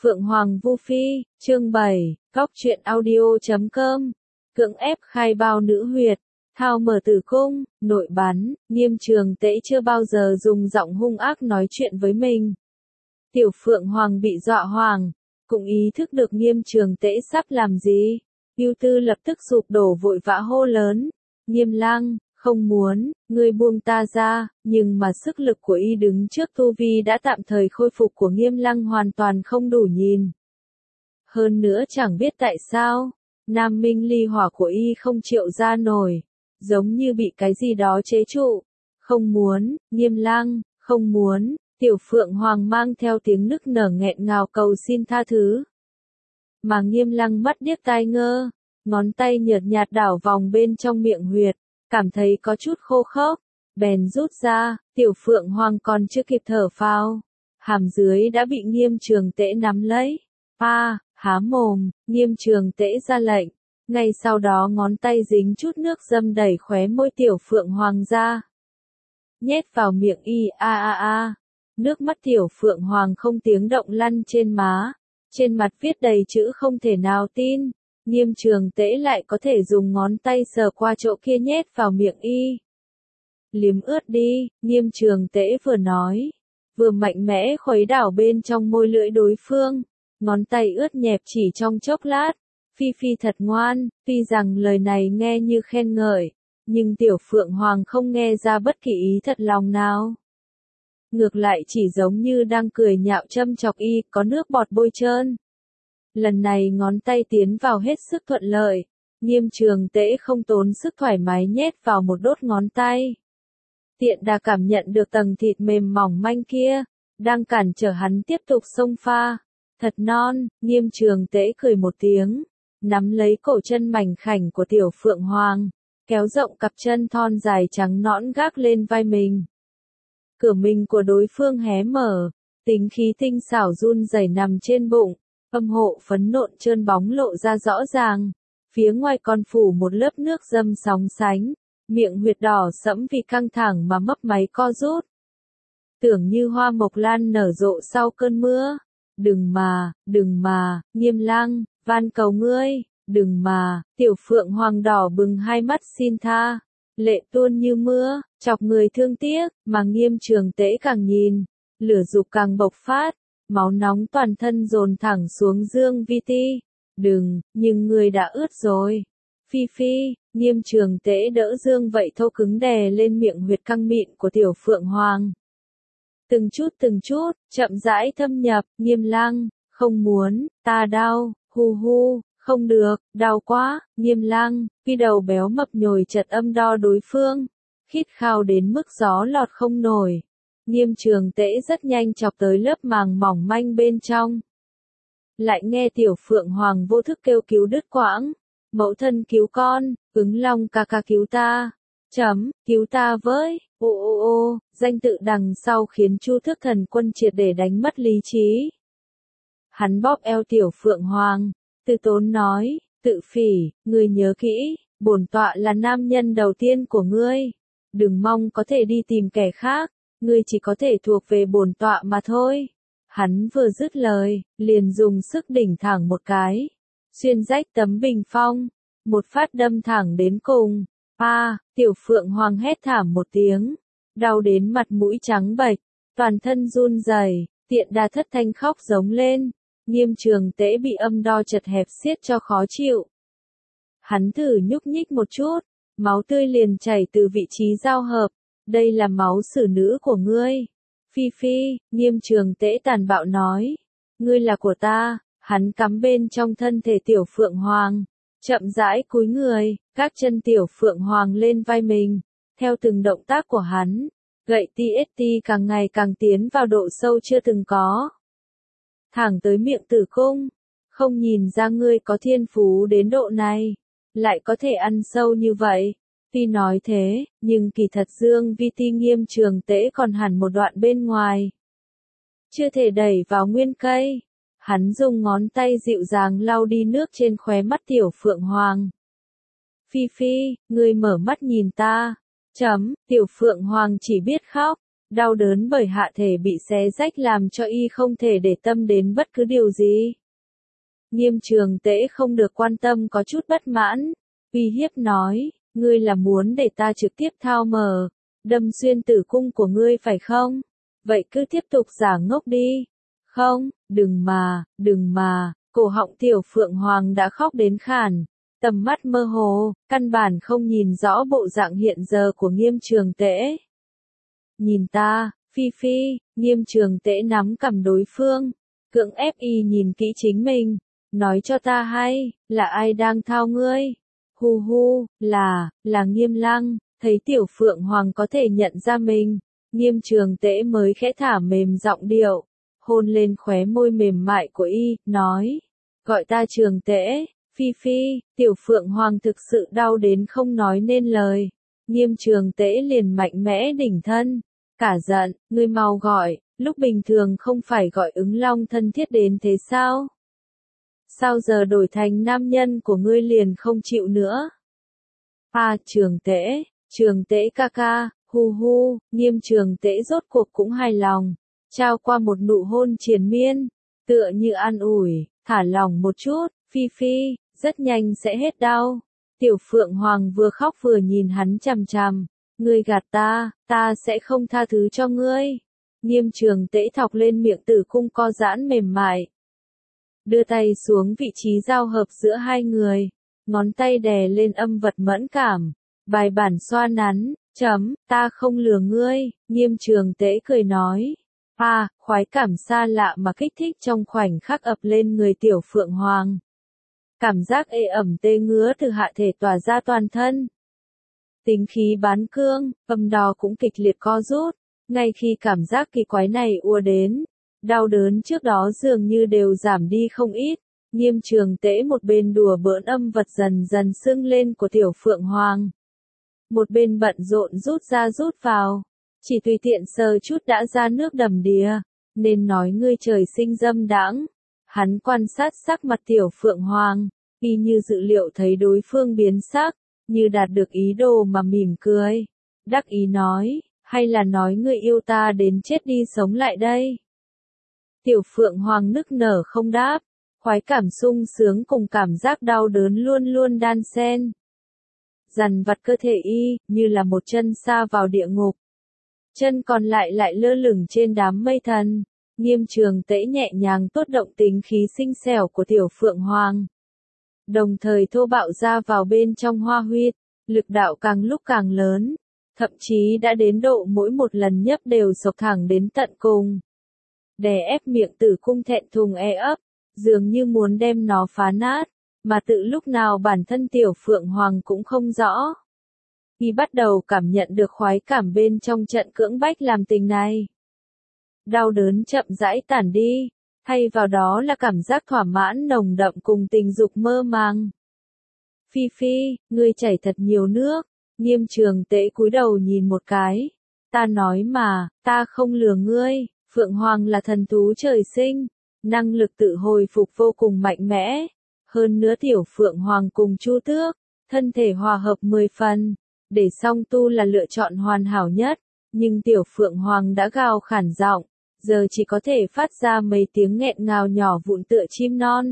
Phượng Hoàng Vu Phi, chương 7, Cóc truyện audio.com, cưỡng ép khai bao nữ huyệt, thao mở tử cung, nội bắn, Nghiêm Trường Tễ chưa bao giờ dùng giọng hung ác nói chuyện với mình. Tiểu Phượng Hoàng bị dọa hoảng, cũng ý thức được Nghiêm Trường Tễ sắp làm gì. Ưu Tư lập tức sụp đổ vội vã hô lớn, Nghiêm Lang, không muốn, ngươi buông ta ra, nhưng mà sức lực của y đứng trước tu vi đã tạm thời khôi phục của Nghiêm Lăng hoàn toàn không đủ nhìn. Hơn nữa chẳng biết tại sao, Nam Minh ly hỏa của y không chịu ra nổi, giống như bị cái gì đó chế trụ. Không muốn, Nghiêm Lăng, không muốn, Tiểu Phượng Hoàng mang theo tiếng nức nở nghẹn ngào cầu xin tha thứ. Mà Nghiêm Lăng mắt điếc tai ngơ, ngón tay nhợt nhạt đảo vòng bên trong miệng huyệt, cảm thấy có chút khô khốc, bèn rút ra. Tiểu Phượng Hoàng còn chưa kịp thở phào, hàm dưới đã bị Nghiêm Trường Tễ nắm lấy. Há mồm, Nghiêm Trường Tễ ra lệnh, ngay sau đó ngón tay dính chút nước dâm đẩy khóe môi Tiểu Phượng Hoàng ra, nhét vào miệng y. Nước mắt Tiểu Phượng Hoàng không tiếng động lăn trên má, trên mặt viết đầy chữ không thể nào tin. Nghiêm Trường Tễ lại có thể dùng ngón tay sờ qua chỗ kia nhét vào miệng y. Liếm ướt đi, Nghiêm Trường Tễ vừa nói, vừa mạnh mẽ khuấy đảo bên trong môi lưỡi đối phương, ngón tay ướt nhẹp chỉ trong chốc lát. Phi Phi thật ngoan, tuy rằng lời này nghe như khen ngợi, nhưng Tiểu Phượng Hoàng không nghe ra bất kỳ ý thật lòng nào. Ngược lại chỉ giống như đang cười nhạo châm chọc y, có nước bọt bôi trơn. Lần này ngón tay tiến vào hết sức thuận lợi, Nghiêm Trường Tễ không tốn sức thoải mái nhét vào một đốt ngón tay. Tiện đà cảm nhận được tầng thịt mềm mỏng manh kia, đang cản trở hắn tiếp tục xông pha. Thật non, Nghiêm Trường Tễ cười một tiếng, nắm lấy cổ chân mảnh khảnh của Tiểu Phượng Hoàng, kéo rộng cặp chân thon dài trắng nõn gác lên vai mình. Cửa mình của đối phương hé mở, tính khí tinh xảo run rẩy nằm trên bụng. Âm hộ phấn nộn trơn bóng lộ ra rõ ràng, phía ngoài còn phủ một lớp nước dâm sóng sánh, miệng huyệt đỏ sẫm vì căng thẳng mà mấp máy co rút. Tưởng như hoa mộc lan nở rộ sau cơn mưa. Đừng mà, Nghiêm Lăng, van cầu ngươi, đừng mà. Tiểu Phượng Hoàng đỏ bừng hai mắt xin tha, lệ tuôn như mưa, chọc người thương tiếc, mà Nghiêm Trường Tễ càng nhìn, lửa dục càng bộc phát. Máu nóng toàn thân dồn thẳng xuống Dương Vi Ti. Đừng, nhưng người đã ướt rồi. Phi Phi, Nghiêm Trường Tễ đỡ Dương vậy thô cứng đè lên miệng huyệt căng mịn của Tiểu Phượng Hoàng. Từng chút, chậm rãi thâm nhập. Nghiêm Lăng, không muốn, ta đau, hu, không được, đau quá. Nghiêm Lăng, Phi đầu béo mập nhồi chật âm đo đối phương, khít khao đến mức gió lọt không nổi. Nghiêm Trường Tễ rất nhanh chọc tới lớp màng mỏng manh bên trong. Lại nghe Tiểu Phượng Hoàng vô thức kêu cứu đứt quãng. Mẫu thân cứu con, ứng long ca ca cứu ta. Cứu ta với, danh tự đằng sau khiến Chu Thức Thần Quân triệt để đánh mất lý trí. Hắn bóp eo Tiểu Phượng Hoàng, từ tốn nói, tự phỉ, ngươi nhớ kỹ, bổn tọa là nam nhân đầu tiên của ngươi. Đừng mong có thể đi tìm kẻ khác. Ngươi chỉ có thể thuộc về bổn tọa mà thôi. Hắn vừa dứt lời, liền dùng sức đỉnh thẳng một cái, xuyên rách tấm bình phong, một phát đâm thẳng đến cùng. Tiểu Phượng Hoàng hét thảm một tiếng, đau đến mặt mũi trắng bệch, toàn thân run rẩy, tiện đà thất thanh khóc giống lên. Nghiêm Trường Tễ bị âm đo chật hẹp siết cho khó chịu. Hắn thử nhúc nhích một chút, máu tươi liền chảy từ vị trí giao hợp. Đây là máu xử nữ của ngươi. Phi Phi, Nghiêm Trường Tễ tàn bạo nói. Ngươi là của ta. Hắn cắm bên trong thân thể Tiểu Phượng Hoàng, chậm rãi cúi người, các chân Tiểu Phượng Hoàng lên vai mình. Theo từng động tác của hắn, gậy TST càng ngày càng tiến vào độ sâu chưa từng có. Thẳng tới miệng tử cung. Không nhìn ra ngươi có thiên phú đến độ này, lại có thể ăn sâu như vậy. Tuy nói thế, nhưng kỳ thật Dương Vi Ti Nghiêm Trường Tễ còn hẳn một đoạn bên ngoài. Chưa thể đẩy vào nguyên cây. Hắn dùng ngón tay dịu dàng lau đi nước trên khóe mắt Tiểu Phượng Hoàng. Phi Phi, ngươi mở mắt nhìn ta. Tiểu Phượng Hoàng chỉ biết khóc, Đau đớn bởi hạ thể bị xé rách làm cho y không thể để tâm đến bất cứ điều gì. Nghiêm Trường Tễ không được quan tâm có chút bất mãn, uy hiếp nói, ngươi là muốn để ta trực tiếp thao mở, đâm xuyên tử cung của ngươi phải không? Vậy cứ tiếp tục giả ngốc đi. Không, đừng mà, cổ họng Tiểu Phượng Hoàng đã khóc đến khản, tầm mắt mơ hồ, căn bản không nhìn rõ bộ dạng hiện giờ của Nghiêm Trường Tễ. Nhìn ta, Phi Phi, Nghiêm Trường Tễ nắm cằm đối phương, cưỡng ép y nhìn kỹ chính mình, nói cho ta hay, là ai đang thao ngươi? Hu hu, là Nghiêm Lăng. Thấy Tiểu Phượng Hoàng có thể nhận ra mình, Nghiêm Trường Tễ mới khẽ thả mềm giọng điệu, hôn lên khóe môi mềm mại của y, nói, gọi ta Trường Tễ. Phi Phi, Tiểu Phượng Hoàng thực sự đau đến không nói nên lời. Nghiêm Trường Tễ liền mạnh mẽ đỉnh thân, cả giận, ngươi mau gọi, lúc bình thường không phải gọi Ứng Long thân thiết đến thế sao? Sao giờ đổi thành nam nhân của ngươi liền không chịu nữa? Trường Tễ ca ca, hu hu, Nghiêm Trường Tễ rốt cuộc cũng hài lòng, trao qua một nụ hôn triền miên, tựa như an ủi, thả lòng một chút, Phi Phi, rất nhanh sẽ hết đau. Tiểu Phượng Hoàng vừa khóc vừa nhìn hắn chằm chằm, ngươi gạt ta sẽ không tha thứ cho ngươi. Nghiêm Trường Tễ thọc lên miệng tử cung co giãn mềm mại, đưa tay xuống vị trí giao hợp giữa hai người, ngón tay đè lên âm vật mẫn cảm, bài bản xoa nắn, ta không lừa ngươi, Nghiêm Trường Tễ cười nói. Khoái cảm xa lạ mà kích thích trong khoảnh khắc ập lên người Tiểu Phượng Hoàng. Cảm giác ê ẩm tê ngứa từ hạ thể tỏa ra toàn thân. Tính khí bán cương, âm đo cũng kịch liệt co rút, ngay khi cảm giác kỳ quái này ùa đến, đau đớn trước đó dường như đều giảm đi không ít. Nghiêm Trường Tễ một bên đùa bỡn âm vật dần dần sưng lên của Tiểu Phượng Hoàng, một bên bận rộn rút ra rút vào, chỉ tùy tiện sờ chút đã ra nước đầm đìa, nên nói ngươi trời sinh dâm đãng. Hắn quan sát sắc mặt Tiểu Phượng Hoàng, y như dự liệu thấy đối phương biến sắc, như đạt được ý đồ mà mỉm cười, đắc ý nói, hay là nói ngươi yêu ta đến chết đi sống lại đây? Tiểu Phượng Hoàng nức nở không đáp, khoái cảm sung sướng cùng cảm giác đau đớn luôn luôn đan xen. Dằn vặt cơ thể y, như là một chân sa vào địa ngục. Chân còn lại lại lơ lửng trên đám mây thần. Nghiêm Trường Tễ nhẹ nhàng tốt động tính khí xinh xẻo của Tiểu Phượng Hoàng, đồng thời thô bạo ra vào bên trong hoa huyệt, lực đạo càng lúc càng lớn, thậm chí đã đến độ mỗi một lần nhấp đều sộc thẳng đến tận cùng. Đè ép miệng tử cung thẹn thùng ấp, dường như muốn đem nó phá nát, mà tự lúc nào bản thân Tiểu Phượng Hoàng cũng không rõ. Y bắt đầu cảm nhận được khoái cảm bên trong trận cưỡng bách làm tình này. Đau đớn chậm rãi tản đi, thay vào đó là cảm giác thỏa mãn nồng đậm cùng tình dục mơ màng. Phi Phi, ngươi chảy thật nhiều nước. Nghiêm Trường Tễ cúi đầu nhìn một cái. Ta nói mà, ta không lừa ngươi, Phượng Hoàng là thần thú trời sinh, năng lực tự hồi phục vô cùng mạnh mẽ. Hơn nữa Tiểu Phượng Hoàng cùng Chu Tước, thân thể hòa hợp 10 phần, để song tu là lựa chọn hoàn hảo nhất. Nhưng Tiểu Phượng Hoàng đã gào khản giọng, giờ chỉ có thể phát ra mấy tiếng nghẹn ngào nhỏ vụn tựa chim non.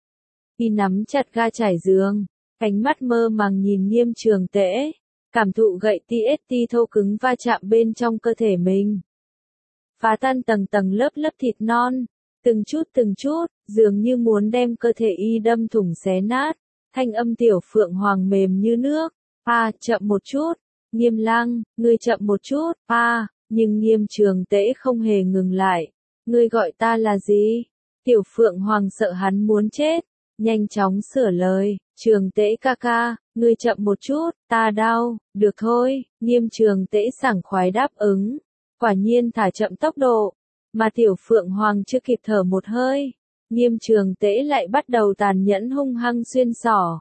Y nắm chặt ga trải giường, ánh mắt mơ màng nhìn Nghiêm Trường Tễ, cảm thụ gậy TST thô cứng va chạm bên trong cơ thể mình. Phá tan tầng tầng lớp lớp thịt non, từng chút, dường như muốn đem cơ thể y đâm thủng xé nát. Thanh âm Tiểu Phượng Hoàng mềm như nước. Chậm một chút, Nghiêm Lăng, ngươi chậm một chút. Nhưng Nghiêm Trường Tễ không hề ngừng lại. Ngươi gọi ta là gì? Tiểu Phượng Hoàng sợ hắn muốn chết, nhanh chóng sửa lời, Trường Tễ ca ca, ngươi chậm một chút, ta đau. Được thôi, Nghiêm Trường Tễ sảng khoái đáp ứng, quả nhiên thả chậm tốc độ, mà Tiểu Phượng Hoàng chưa kịp thở một hơi, Nghiêm Trường Tễ lại bắt đầu tàn nhẫn hung hăng xuyên xỏ.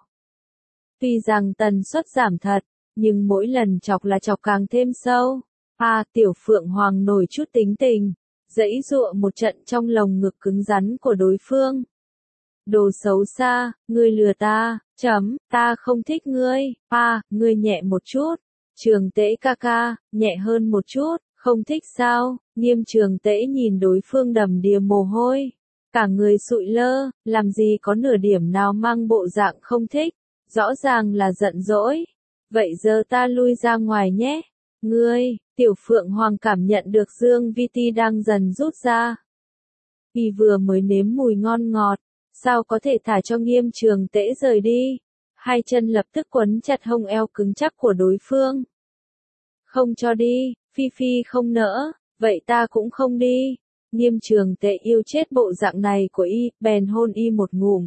Tuy rằng tần suất giảm thật, nhưng mỗi lần chọc là chọc càng thêm sâu. Tiểu Phượng Hoàng nổi chút tính tình, giãy giụa một trận trong lồng ngực cứng rắn của đối phương. Đồ xấu xa, ngươi lừa ta, ta không thích ngươi. Ngươi nhẹ một chút, Trường Tễ ca ca, nhẹ hơn một chút, Không thích sao? Nghiêm Trường Tễ nhìn đối phương đầm đìa mồ hôi. Cả người sụi lơ, làm gì có nửa điểm nào mang bộ dạng không thích. Rõ ràng là giận dỗi. Vậy giờ ta lui ra ngoài nhé. Ngươi, Tiểu Phượng Hoàng cảm nhận được Dương Vi Ti đang dần rút ra. Y vừa mới nếm mùi ngon ngọt, sao có thể thả cho Nghiêm Trường Tễ rời đi. Hai chân lập tức quấn chặt hông eo cứng chắc của đối phương. Không cho đi, Phi Phi không nỡ, vậy ta cũng không đi. Nghiêm Trường Tễ yêu chết bộ dạng này của y, bèn hôn y một ngụm.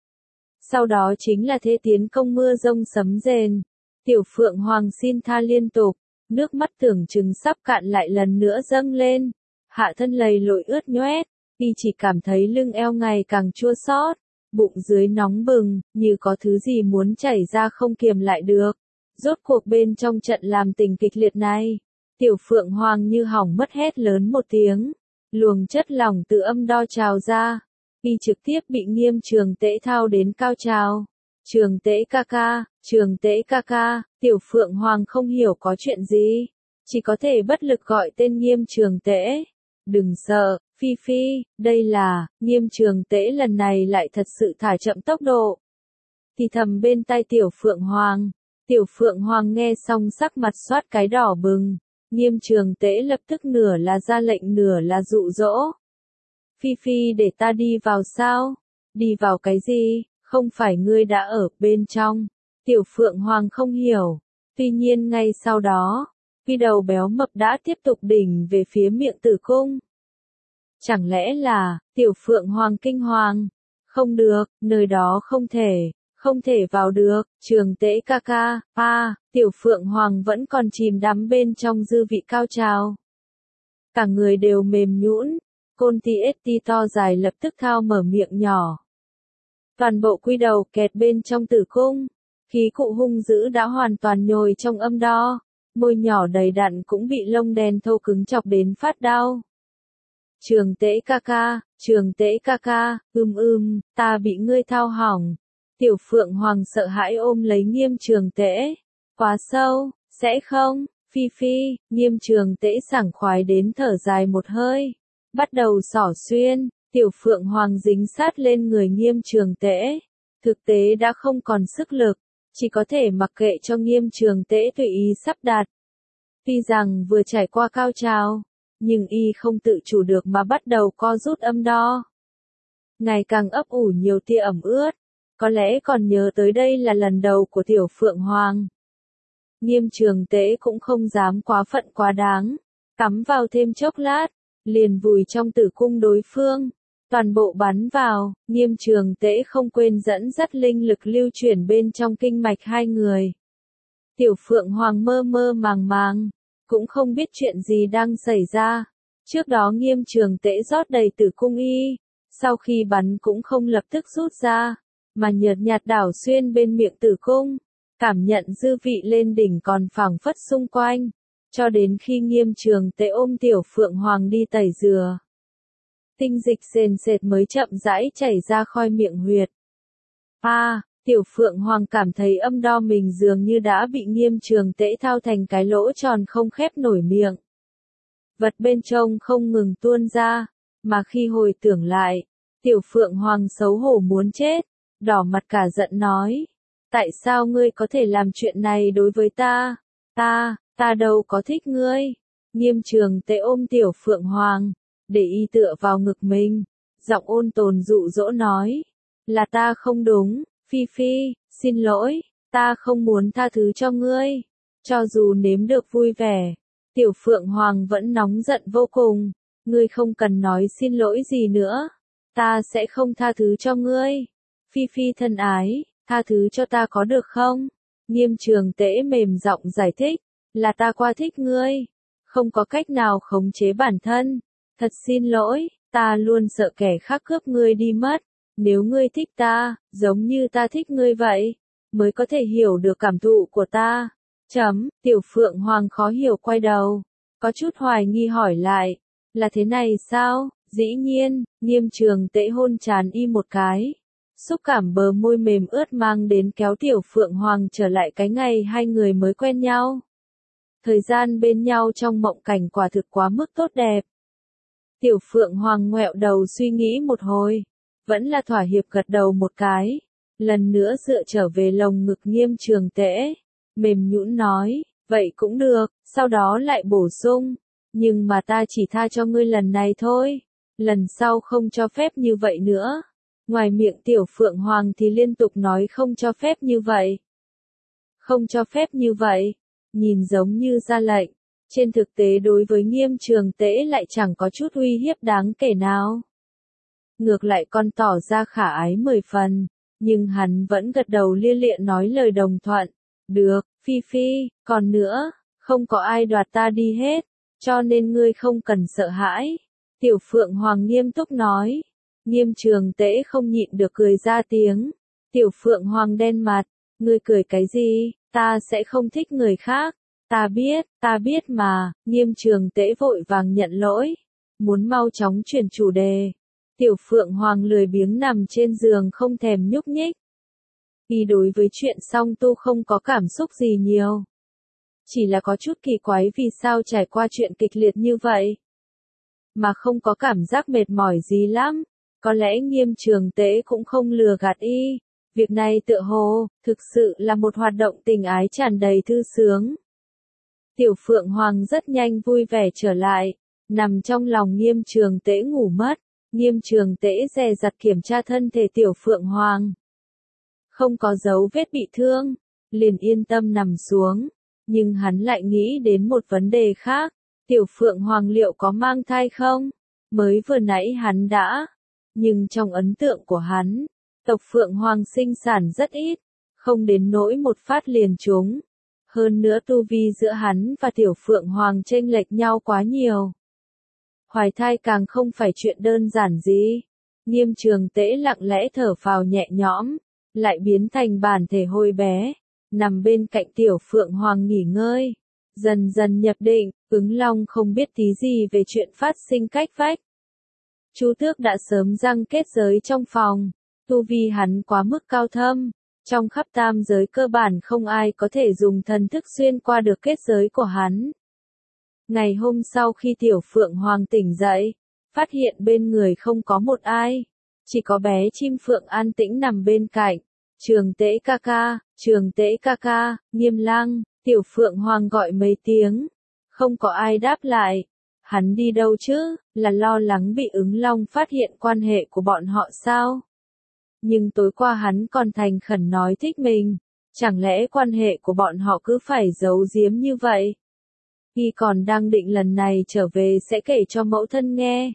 Sau đó chính là thế tiến công mưa rông sấm rền. Tiểu Phượng Hoàng xin tha liên tục, nước mắt tưởng chừng sắp cạn lại lần nữa dâng lên. Hạ thân lầy lội ướt nhoét, y chỉ cảm thấy lưng eo ngày càng chua xót, bụng dưới nóng bừng, như có thứ gì muốn chảy ra không kiềm lại được. Rốt cuộc bên trong trận làm tình kịch liệt này, Tiểu Phượng Hoàng như hỏng mất hét lớn một tiếng, luồng chất lỏng từ âm đo trào ra, y trực tiếp bị Nghiêm Trường Tễ thao đến cao trào. Trường Tễ ca ca, Trường Tễ ca ca, Tiểu Phượng Hoàng không hiểu có chuyện gì, chỉ có thể bất lực gọi tên Nghiêm Trường Tễ. Đừng sợ, Phi Phi, đây là, Nghiêm Trường Tễ lần này lại thật sự thả chậm tốc độ. Thì thầm bên tai Tiểu Phượng Hoàng. Tiểu Phượng Hoàng nghe xong sắc mặt xoát cái đỏ bừng. Nghiêm Trường Tễ lập tức nửa là ra lệnh nửa là dụ dỗ. Phi Phi để ta đi vào sao? Đi vào cái gì? Không phải ngươi đã ở bên trong. Tiểu Phượng Hoàng không hiểu. Tuy nhiên ngay sau đó, cái đầu béo mập đã tiếp tục đỉnh về phía miệng tử cung. Chẳng lẽ là, Tiểu Phượng Hoàng kinh hoàng? Không được, nơi đó không thể vào được. Trường Tễ ca ca, Tiểu Phượng Hoàng vẫn còn chìm đắm bên trong dư vị cao trào. Cả người đều mềm nhũn, Côn Ti Ết Ti to dài lập tức thao mở miệng nhỏ. Toàn bộ quy đầu kẹt bên trong tử cung, khí cụ hung dữ đã hoàn toàn nhồi trong âm đo, môi nhỏ đầy đặn cũng bị lông đen thô cứng chọc đến phát đau. Trường Tễ ca ca, ta bị ngươi thao hỏng. Tiểu Phượng Hoàng sợ hãi ôm lấy Nghiêm Trường Tễ. Quá sâu, sẽ không, Phi Phi, Nghiêm Trường Tễ sảng khoái đến thở dài một hơi. Bắt đầu xỏ xuyên, Tiểu Phượng Hoàng dính sát lên người Nghiêm Trường Tễ. Thực tế đã không còn sức lực, chỉ có thể mặc kệ cho Nghiêm Trường Tễ tùy ý sắp đặt. Tuy rằng vừa trải qua cao trào, nhưng y không tự chủ được mà bắt đầu co rút âm đo. Ngày càng ấp ủ nhiều tia ẩm ướt, có lẽ còn nhớ tới đây là lần đầu của Tiểu Phượng Hoàng. Nghiêm Trường Tễ cũng không dám quá phận quá đáng, cắm vào thêm chốc lát, liền vùi trong tử cung đối phương, toàn bộ bắn vào. Nghiêm Trường Tễ không quên dẫn dắt linh lực lưu chuyển bên trong kinh mạch hai người. Tiểu Phượng Hoàng mơ mơ màng màng, cũng không biết chuyện gì đang xảy ra. Trước đó Nghiêm Trường Tễ rót đầy tử cung y, sau khi bắn cũng không lập tức rút ra, mà nhợt nhạt đảo xuyên bên miệng tử cung, cảm nhận dư vị lên đỉnh còn phảng phất xung quanh, cho đến khi Nghiêm Trường Tễ ôm Tiểu Phượng Hoàng đi tẩy dừa. Tinh dịch sền sệt mới chậm rãi chảy ra khỏi miệng huyệt. Tiểu Phượng Hoàng cảm thấy âm đo mình dường như đã bị Nghiêm Trường Tễ thao thành cái lỗ tròn không khép nổi miệng. Vật bên trong không ngừng tuôn ra, mà khi hồi tưởng lại, Tiểu Phượng Hoàng xấu hổ muốn chết, đỏ mặt cả giận nói. Tại sao ngươi có thể làm chuyện này đối với ta? Ta đâu có thích ngươi. Nghiêm Trường Tễ ôm Tiểu Phượng Hoàng, để y tựa vào ngực mình, giọng ôn tồn dụ dỗ nói. Là ta không đúng, Phi Phi, xin lỗi, ta không muốn tha thứ cho ngươi. Cho dù nếm được vui vẻ, Tiểu Phượng Hoàng vẫn nóng giận vô cùng. Ngươi không cần nói xin lỗi gì nữa, ta sẽ không tha thứ cho ngươi. Phi Phi thân ái, tha thứ cho ta có được không? Nghiêm Trường Tễ mềm giọng giải thích, là ta quá thích ngươi, không có cách nào khống chế bản thân. Thật xin lỗi, ta luôn sợ kẻ khác cướp ngươi đi mất. Nếu ngươi thích ta, giống như ta thích ngươi vậy, mới có thể hiểu được cảm thụ của ta. Tiểu Phượng Hoàng khó hiểu quay đầu, có chút hoài nghi hỏi lại, là thế này sao? Dĩ nhiên, Nghiêm Trường Tễ hôn trán y một cái. Xúc cảm bờ môi mềm ướt mang đến kéo Tiểu Phượng Hoàng trở lại cái ngày hai người mới quen nhau. Thời gian bên nhau trong mộng cảnh quả thực quá mức tốt đẹp. Tiểu Phượng Hoàng ngoẹo đầu suy nghĩ một hồi, vẫn là thỏa hiệp gật đầu một cái, lần nữa dựa trở về lồng ngực Nghiêm Trường Tễ, mềm nhũn nói, vậy cũng được, sau đó lại bổ sung, nhưng mà ta chỉ tha cho ngươi lần này thôi, lần sau không cho phép như vậy nữa. Ngoài miệng Tiểu Phượng Hoàng thì liên tục nói không cho phép như vậy. Không cho phép như vậy, nhìn giống như ra lệnh, trên thực tế đối với Nghiêm Trường Tễ lại chẳng có chút uy hiếp đáng kể nào. Ngược lại còn tỏ ra khả ái 10 phần, nhưng hắn vẫn gật đầu lia lịa nói lời đồng thuận. Được, Phi Phi, còn nữa, không có ai đoạt ta đi hết, cho nên ngươi không cần sợ hãi. Tiểu Phượng Hoàng nghiêm túc nói. Nghiêm Trường Tễ không nhịn được cười ra tiếng. Tiểu Phượng Hoàng đen mặt, ngươi cười cái gì, ta sẽ không thích người khác. Ta biết mà, Nghiêm Trường Tễ vội vàng nhận lỗi, muốn mau chóng chuyển chủ đề. Tiểu Phượng Hoàng lười biếng nằm trên giường không thèm nhúc nhích. Y đối với chuyện song tu không có cảm xúc gì nhiều. Chỉ là có chút kỳ quái vì sao trải qua chuyện kịch liệt như vậy. Mà không có cảm giác mệt mỏi gì lắm. Có lẽ Nghiêm Trường Tễ cũng không lừa gạt y. Việc này tựa hồ, thực sự là một hoạt động tình ái tràn đầy thư sướng. Tiểu Phượng Hoàng rất nhanh vui vẻ trở lại, nằm trong lòng Nghiêm Trường Tễ ngủ mất. Nghiêm Trường Tễ dè dặt kiểm tra thân thể Tiểu Phượng Hoàng. Không có dấu vết bị thương, liền yên tâm nằm xuống. Nhưng hắn lại nghĩ đến một vấn đề khác. Tiểu Phượng Hoàng liệu có mang thai không? Mới vừa nãy hắn đã. Nhưng trong ấn tượng của hắn, tộc Phượng Hoàng sinh sản rất ít, không đến nỗi một phát liền trúng. Hơn nữa tu vi giữa hắn và Tiểu Phượng Hoàng chênh lệch nhau quá nhiều. Hoài thai càng không phải chuyện đơn giản gì. Nghiêm Trường Tễ lặng lẽ thở phào nhẹ nhõm, lại biến thành bản thể hôi bé, nằm bên cạnh Tiểu Phượng Hoàng nghỉ ngơi. Dần dần nhập định, Ứng Long không biết tí gì về chuyện phát sinh cách vách. Chu Tước đã sớm răng kết giới trong phòng, tu vi hắn quá mức cao thâm, trong khắp tam giới cơ bản không ai có thể dùng thần thức xuyên qua được kết giới của hắn. Ngày hôm sau khi Tiểu Phượng Hoàng tỉnh dậy, phát hiện bên người không có một ai, chỉ có bé chim phượng an tĩnh nằm bên cạnh. Trường Tễ ca ca, Nghiêm Lang, Tiểu Phượng Hoàng gọi mấy tiếng, không có ai đáp lại. Hắn đi đâu chứ, là lo lắng bị Ứng Long phát hiện quan hệ của bọn họ sao? Nhưng tối qua hắn còn thành khẩn nói thích mình, chẳng lẽ quan hệ của bọn họ cứ phải giấu giếm như vậy? Y còn đang định lần này trở về sẽ kể cho mẫu thân nghe.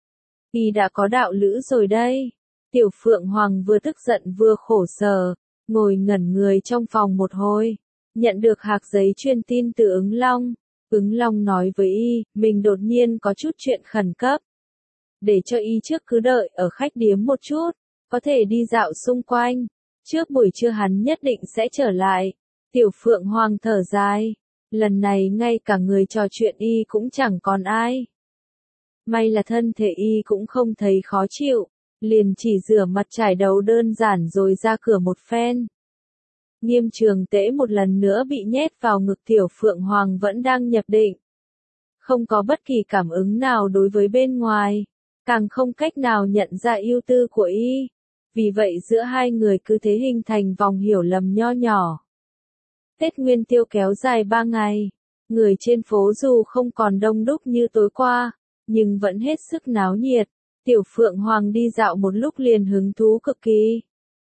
Y đã có đạo lữ rồi đây. Tiểu Phượng Hoàng vừa tức giận vừa khổ sở, ngồi ngẩn người trong phòng một hồi, nhận được hạc giấy truyền tin từ Ứng Long. Ứng Long nói với y, mình đột nhiên có chút chuyện khẩn cấp. Để cho y trước cứ đợi ở khách điếm một chút, có thể đi dạo xung quanh. Trước buổi trưa hắn nhất định sẽ trở lại. Tiểu Phượng Hoàng thở dài. Lần này ngay cả người trò chuyện y cũng chẳng còn ai. May là thân thể y cũng không thấy khó chịu, liền chỉ rửa mặt trải đầu đơn giản rồi ra cửa một phen. Nghiêm Trường Tễ một lần nữa bị nhét vào ngực Tiểu Phượng Hoàng vẫn đang nhập định. Không có bất kỳ cảm ứng nào đối với bên ngoài, càng không cách nào nhận ra ưu tư của y. Vì vậy giữa hai người cứ thế hình thành vòng hiểu lầm nho nhỏ. Tết Nguyên Tiêu kéo dài 3 ngày, người trên phố dù không còn đông đúc như tối qua, nhưng vẫn hết sức náo nhiệt. Tiểu Phượng Hoàng đi dạo một lúc liền hứng thú cực kỳ.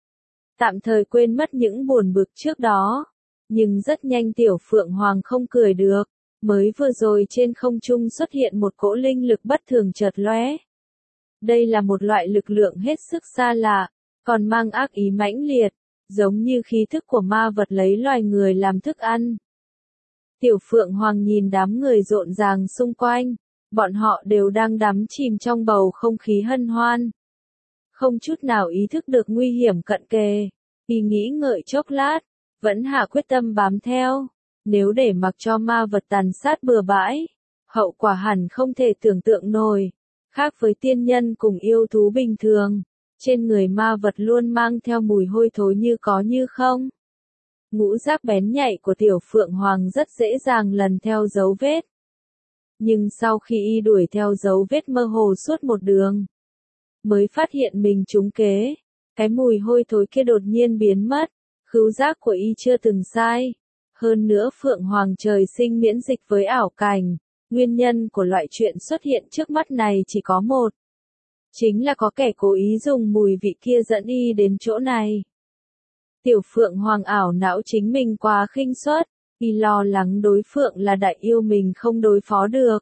Tạm thời quên mất những buồn bực trước đó, nhưng rất nhanh Tiểu Phượng Hoàng không cười được. Mới vừa rồi trên không trung xuất hiện một cỗ linh lực bất thường chợt lóe. Đây là một loại lực lượng hết sức xa lạ, còn mang ác ý mãnh liệt, giống như khí thức của ma vật lấy loài người làm thức ăn. Tiểu Phượng Hoàng nhìn đám người rộn ràng xung quanh, bọn họ đều đang đắm chìm trong bầu không khí hân hoan. Không chút nào ý thức được nguy hiểm cận kề, y nghĩ ngợi chốc lát, vẫn hạ quyết tâm bám theo. Nếu để mặc cho ma vật tàn sát bừa bãi, hậu quả hẳn không thể tưởng tượng nổi. Khác với tiên nhân cùng yêu thú bình thường, trên người ma vật luôn mang theo mùi hôi thối như có như không. Ngũ giác bén nhạy của Tiểu Phượng Hoàng rất dễ dàng lần theo dấu vết. Nhưng sau khi y đuổi theo dấu vết mơ hồ suốt một đường, mới phát hiện mình trúng kế. Cái mùi hôi thối kia đột nhiên biến mất, khứu giác của y chưa từng sai. Hơn nữa Phượng Hoàng trời sinh miễn dịch với ảo cảnh, nguyên nhân của loại chuyện xuất hiện trước mắt này chỉ có một. Chính là có kẻ cố ý dùng mùi vị kia dẫn y đến chỗ này. Tiểu Phượng Hoàng ảo não chính mình quá khinh suất, y lo lắng đối phương là đại yêu mình không đối phó được.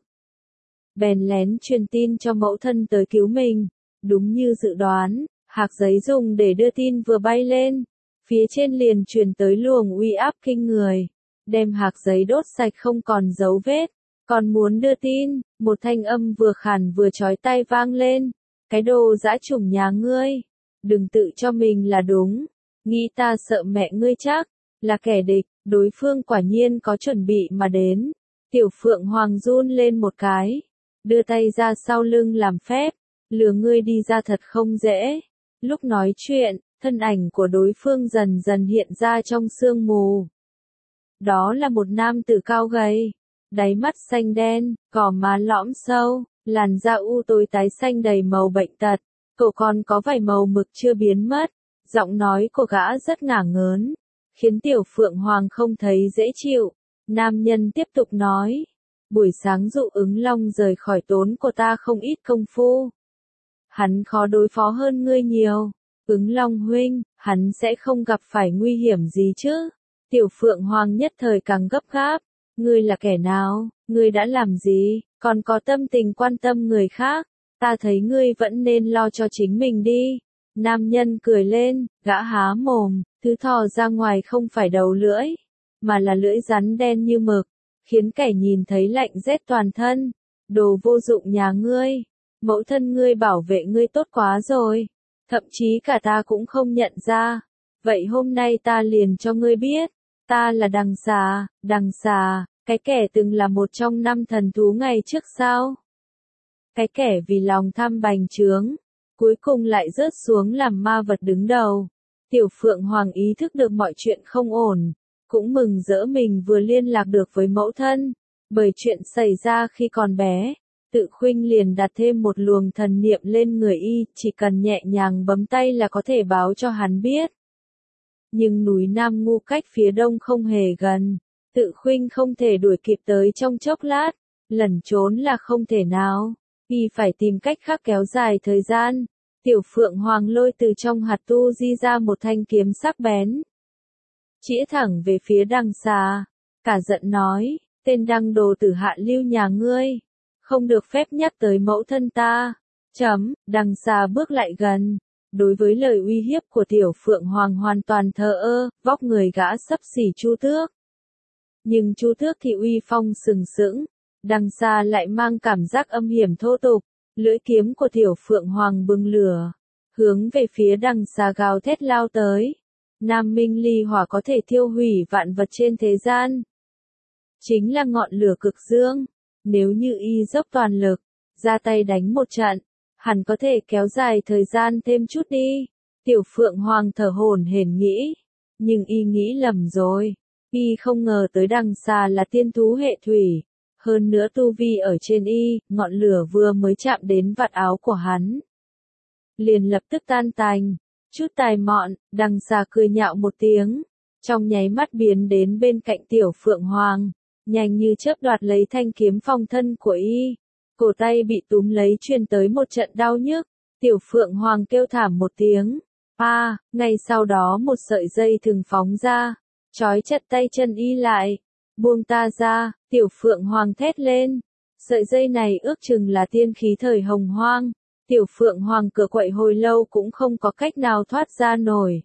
Bèn lén truyền tin cho mẫu thân tới cứu mình. Đúng như dự đoán, hạc giấy dùng để đưa tin vừa bay lên, phía trên liền truyền tới luồng uy áp kinh người, đem hạc giấy đốt sạch không còn dấu vết. Còn muốn đưa tin, một thanh âm vừa khàn vừa chói tai vang lên. Cái đồ dã chủng nhà ngươi, đừng tự cho mình là đúng, nghĩ ta sợ mẹ ngươi chắc, là kẻ địch. Đối phương quả nhiên có chuẩn bị mà đến. Tiểu Phượng Hoàng run lên một cái, đưa tay ra sau lưng làm phép, lừa ngươi đi ra thật không dễ. Lúc nói chuyện, thân ảnh của đối phương dần dần hiện ra trong sương mù. Đó là một nam tử cao gầy, đáy mắt xanh đen, cỏ má lõm sâu, làn da u tối tái xanh đầy màu bệnh tật, cậu còn có vài màu mực chưa biến mất. Giọng nói của gã rất ngả ngớn, khiến Tiểu Phượng Hoàng không thấy dễ chịu. Nam nhân tiếp tục nói, buổi sáng dụ ứng long rời khỏi tốn của ta không ít công phu. Hắn khó đối phó hơn ngươi nhiều. Ứng long huynh, hắn sẽ không gặp phải nguy hiểm gì chứ? Tiểu Phượng Hoàng nhất thời càng gấp gáp. Ngươi là kẻ nào? Ngươi đã làm gì? Còn có tâm tình quan tâm người khác? Ta thấy ngươi vẫn nên lo cho chính mình đi. Nam nhân cười lên, gã há mồm, thứ thò ra ngoài không phải đầu lưỡi, mà là lưỡi rắn đen như mực, khiến kẻ nhìn thấy lạnh rét toàn thân. Đồ vô dụng nhà ngươi, mẫu thân ngươi bảo vệ ngươi tốt quá rồi, thậm chí cả ta cũng không nhận ra. Vậy hôm nay ta liền cho ngươi biết, ta là Đằng Xà, cái kẻ từng là một trong 5 thần thú ngày trước sao? Cái kẻ vì lòng tham bành trướng, cuối cùng lại rớt xuống làm ma vật đứng đầu. Tiểu Phượng Hoàng ý thức được mọi chuyện không ổn, cũng mừng rỡ mình vừa liên lạc được với mẫu thân, bởi chuyện xảy ra khi còn bé. Tự Khuynh liền đặt thêm một luồng thần niệm lên người y, chỉ cần nhẹ nhàng bấm tay là có thể báo cho hắn biết. Nhưng núi Nam Ngu cách phía đông không hề gần, Tự Khuynh không thể đuổi kịp tới trong chốc lát, lẩn trốn là không thể nào, y phải tìm cách khác kéo dài thời gian. Tiểu Phượng Hoàng lôi từ trong hạt tu di ra một thanh kiếm sắc bén, chĩa thẳng về phía Đằng Xà, cả giận nói, tên đăng đồ tử hạ lưu nhà ngươi, không được phép nhắc tới mẫu thân ta. Đằng Xà bước lại gần, đối với lời uy hiếp của Tiểu Phượng Hoàng hoàn toàn thờ ơ, vóc người gã xấp xỉ Chu Tước. Nhưng Chu Tước thì uy phong sừng sững, Đằng Xà lại mang cảm giác âm hiểm thô tục. Lưỡi kiếm của Tiểu Phượng Hoàng bừng lửa, hướng về phía Đằng Xà gào thét lao tới. Nam minh ly hỏa có thể thiêu hủy vạn vật trên thế gian, chính là ngọn lửa cực dương. Nếu như y dốc toàn lực, ra tay đánh một trận, hẳn có thể kéo dài thời gian thêm chút đi. Tiểu Phượng Hoàng thở hổn hển nghĩ, nhưng y nghĩ lầm rồi. Y không ngờ tới Đằng Xà là tiên thú hệ thủy. Hơn nữa tu vi ở trên y, ngọn lửa vừa mới chạm đến vạt áo của hắn, liền lập tức tan tành. Chút tài mọn, Đằng Xà cười nhạo một tiếng, trong nháy mắt biến đến bên cạnh Tiểu Phượng Hoàng, nhanh như chớp đoạt lấy thanh kiếm phong thân của y. Cổ tay bị túm lấy truyền tới một trận đau nhức, Tiểu Phượng Hoàng kêu thảm một tiếng. Ngay sau đó một sợi dây thừng phóng ra, trói chặt tay chân y lại. Buông ta ra, Tiểu Phượng Hoàng thét lên. Sợi dây này ước chừng là tiên khí thời Hồng Hoang. Tiểu Phượng Hoàng cựa quậy hồi lâu cũng không có cách nào thoát ra nổi.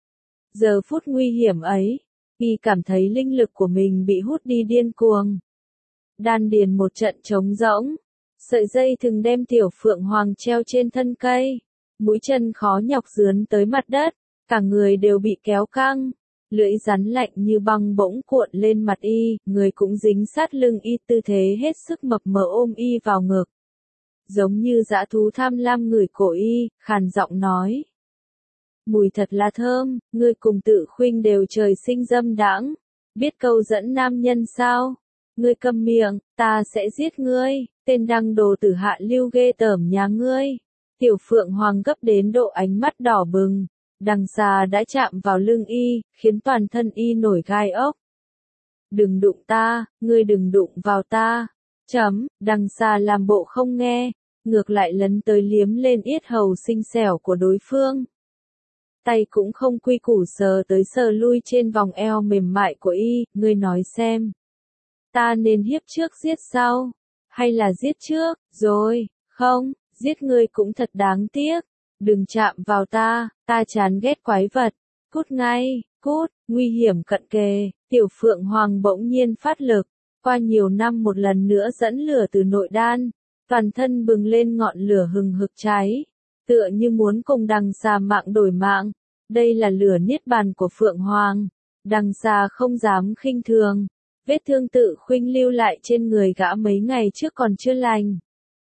Giờ phút nguy hiểm ấy, y cảm thấy linh lực của mình bị hút đi điên cuồng. Đan điền một trận trống rỗng, sợi dây thừng đem Tiểu Phượng Hoàng treo trên thân cây. Mũi chân khó nhọc dướn tới mặt đất, cả người đều bị kéo căng. Lưỡi rắn lạnh như băng bỗng cuộn lên mặt y, người cũng dính sát lưng y, tư thế hết sức mập mờ ôm y vào ngực. Giống như dã thú tham lam ngửi cổ y, khàn giọng nói. mùi thật là thơm, ngươi cùng Tự Khuynh đều trời sinh dâm đãng, biết câu dẫn nam nhân sao? Ngươi câm miệng, ta sẽ giết ngươi, tên đăng đồ tử hạ lưu ghê tởm nhà ngươi. Tiểu Phượng Hoàng gấp đến độ ánh mắt đỏ bừng, đằng xà đã chạm vào lưng y, khiến toàn thân y nổi gai ốc. Đừng đụng ta, ngươi đừng đụng vào ta. Đằng xà làm bộ không nghe, ngược lại lấn tới liếm lên yết hầu xinh xẻo của đối phương. Tay cũng không quy củ sờ tới sờ lui trên vòng eo mềm mại của y, ngươi nói xem. Ta nên hiếp trước giết sau, hay là giết trước, rồi, không, giết ngươi cũng thật đáng tiếc. Đừng chạm vào ta chán ghét quái vật. Cút ngay, cút, nguy hiểm cận kề, Tiểu Phượng Hoàng bỗng nhiên phát lực, qua nhiều năm một lần nữa dẫn lửa từ nội đan, toàn thân bừng lên ngọn lửa hừng hực cháy, tựa như muốn cùng đằng xà mạng đổi mạng. Đây là lửa niết bàn của Phượng Hoàng, đằng xà không dám khinh thường, vết thương Tự Khuynh lưu lại trên người gã mấy ngày trước còn chưa lành.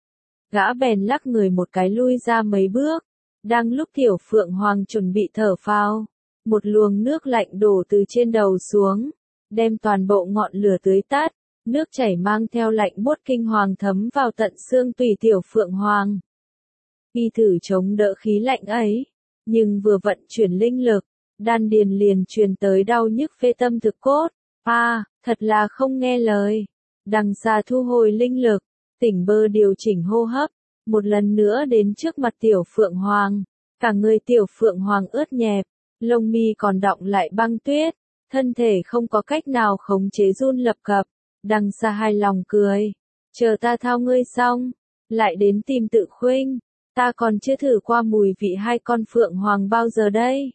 Gã bèn lắc người một cái lui ra mấy bước, đang lúc Tiểu Phượng Hoàng chuẩn bị thở phào, một luồng nước lạnh đổ từ trên đầu xuống, đem toàn bộ ngọn lửa tưới tắt, nước chảy mang theo lạnh buốt kinh hoàng thấm vào tận xương tủy Tiểu Phượng Hoàng. Y thử chống đỡ khí lạnh ấy, nhưng vừa vận chuyển linh lực, đan điền liền truyền tới đau nhức phê tâm thực cốt. Thật là không nghe lời. Đằng xà thu hồi linh lực, tỉnh bơ điều chỉnh hô hấp, một lần nữa đến trước mặt Tiểu Phượng Hoàng. Cả người Tiểu Phượng Hoàng ướt nhẹp, lông mi còn đọng lại băng tuyết, thân thể không có cách nào khống chế run lập cập. Đằng xà hài lòng cười, chờ ta thao ngươi xong, lại đến tìm Tự Khuynh. Ta còn chưa thử qua mùi vị hai con Phượng Hoàng bao giờ đây.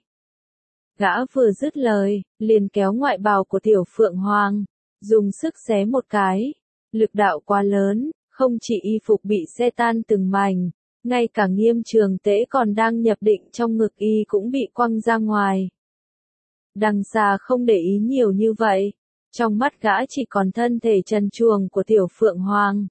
Gã vừa dứt lời, liền kéo ngoại bào của Tiểu Phượng Hoàng, dùng sức xé một cái. Lực đạo quá lớn, không chỉ y phục bị xé tan từng mảnh, ngay cả Nghiêm Trường Tễ còn đang nhập định trong ngực y cũng bị quăng ra ngoài. Đằng xà không để ý nhiều như vậy, trong mắt gã chỉ còn thân thể trần truồng của Tiểu Phượng Hoàng.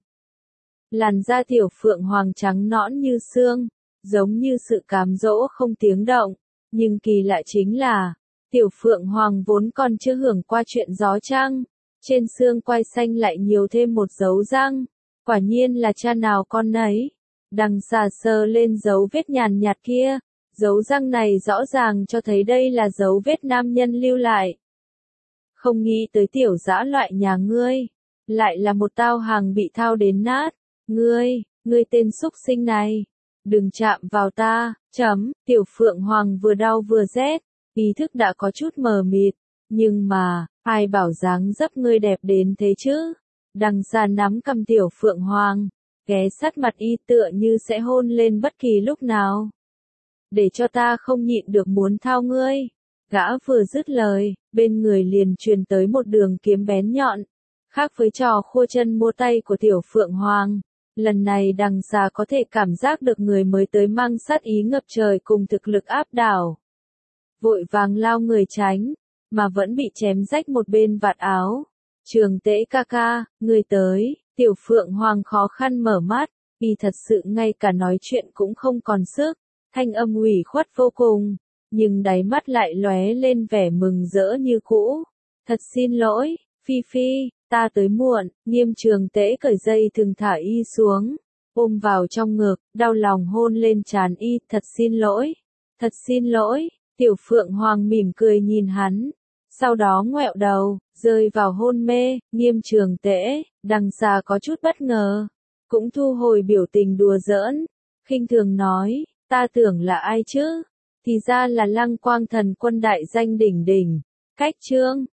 Làn da Tiểu Phượng Hoàng trắng nõn như xương, giống như sự cám dỗ không tiếng động, nhưng kỳ lạ chính là, Tiểu Phượng Hoàng vốn còn chưa hưởng qua chuyện gió trăng, trên xương quai xanh lại nhiều thêm một dấu răng, quả nhiên là cha nào con nấy. Đằng xà sờ lên dấu vết nhàn nhạt kia, dấu răng này rõ ràng cho thấy đây là dấu vết nam nhân lưu lại. Không nghĩ tới tiểu dã loại nhà ngươi, lại là một tao hàng bị thao đến nát. Ngươi tên súc sinh này, đừng chạm vào ta. Tiểu Phượng Hoàng vừa đau vừa rét, ý thức đã có chút mờ mịt, nhưng mà, ai bảo dáng dấp ngươi đẹp đến thế chứ? Đằng xà nắm cầm Tiểu Phượng Hoàng, ghé sát mặt y tựa như sẽ hôn lên bất kỳ lúc nào. Để cho ta không nhịn được muốn thao ngươi. Gã vừa dứt lời, bên người liền truyền tới một đường kiếm bén nhọn. Khác với trò khua chân mua tay của Tiểu Phượng Hoàng, lần này đằng xà có thể cảm giác được người mới tới mang sát ý ngập trời cùng thực lực áp đảo. Vội vàng lao người tránh, mà vẫn bị chém rách một bên vạt áo. Trường Tễ ca ca, người tới. Tiểu Phượng Hoàng khó khăn mở mắt, vì thật sự ngay cả nói chuyện cũng không còn sức, thanh âm ủy khuất vô cùng, nhưng đáy mắt lại lóe lên vẻ mừng rỡ như cũ. Thật xin lỗi, Phi Phi, ta tới muộn. Nghiêm Trường Tễ cởi dây thừng thả y xuống, ôm vào trong ngực, đau lòng hôn lên trán y. Thật xin lỗi, thật xin lỗi. Tiểu Phượng Hoàng mỉm cười nhìn hắn, sau đó ngoẹo đầu, rơi vào hôn mê. Nghiêm Trường Tễ, đằng xà có chút bất ngờ, cũng thu hồi biểu tình đùa giỡn, khinh thường nói, ta tưởng là ai chứ? Thì ra là Lăng Quang Thần Quân đại danh đỉnh đỉnh. Cách chương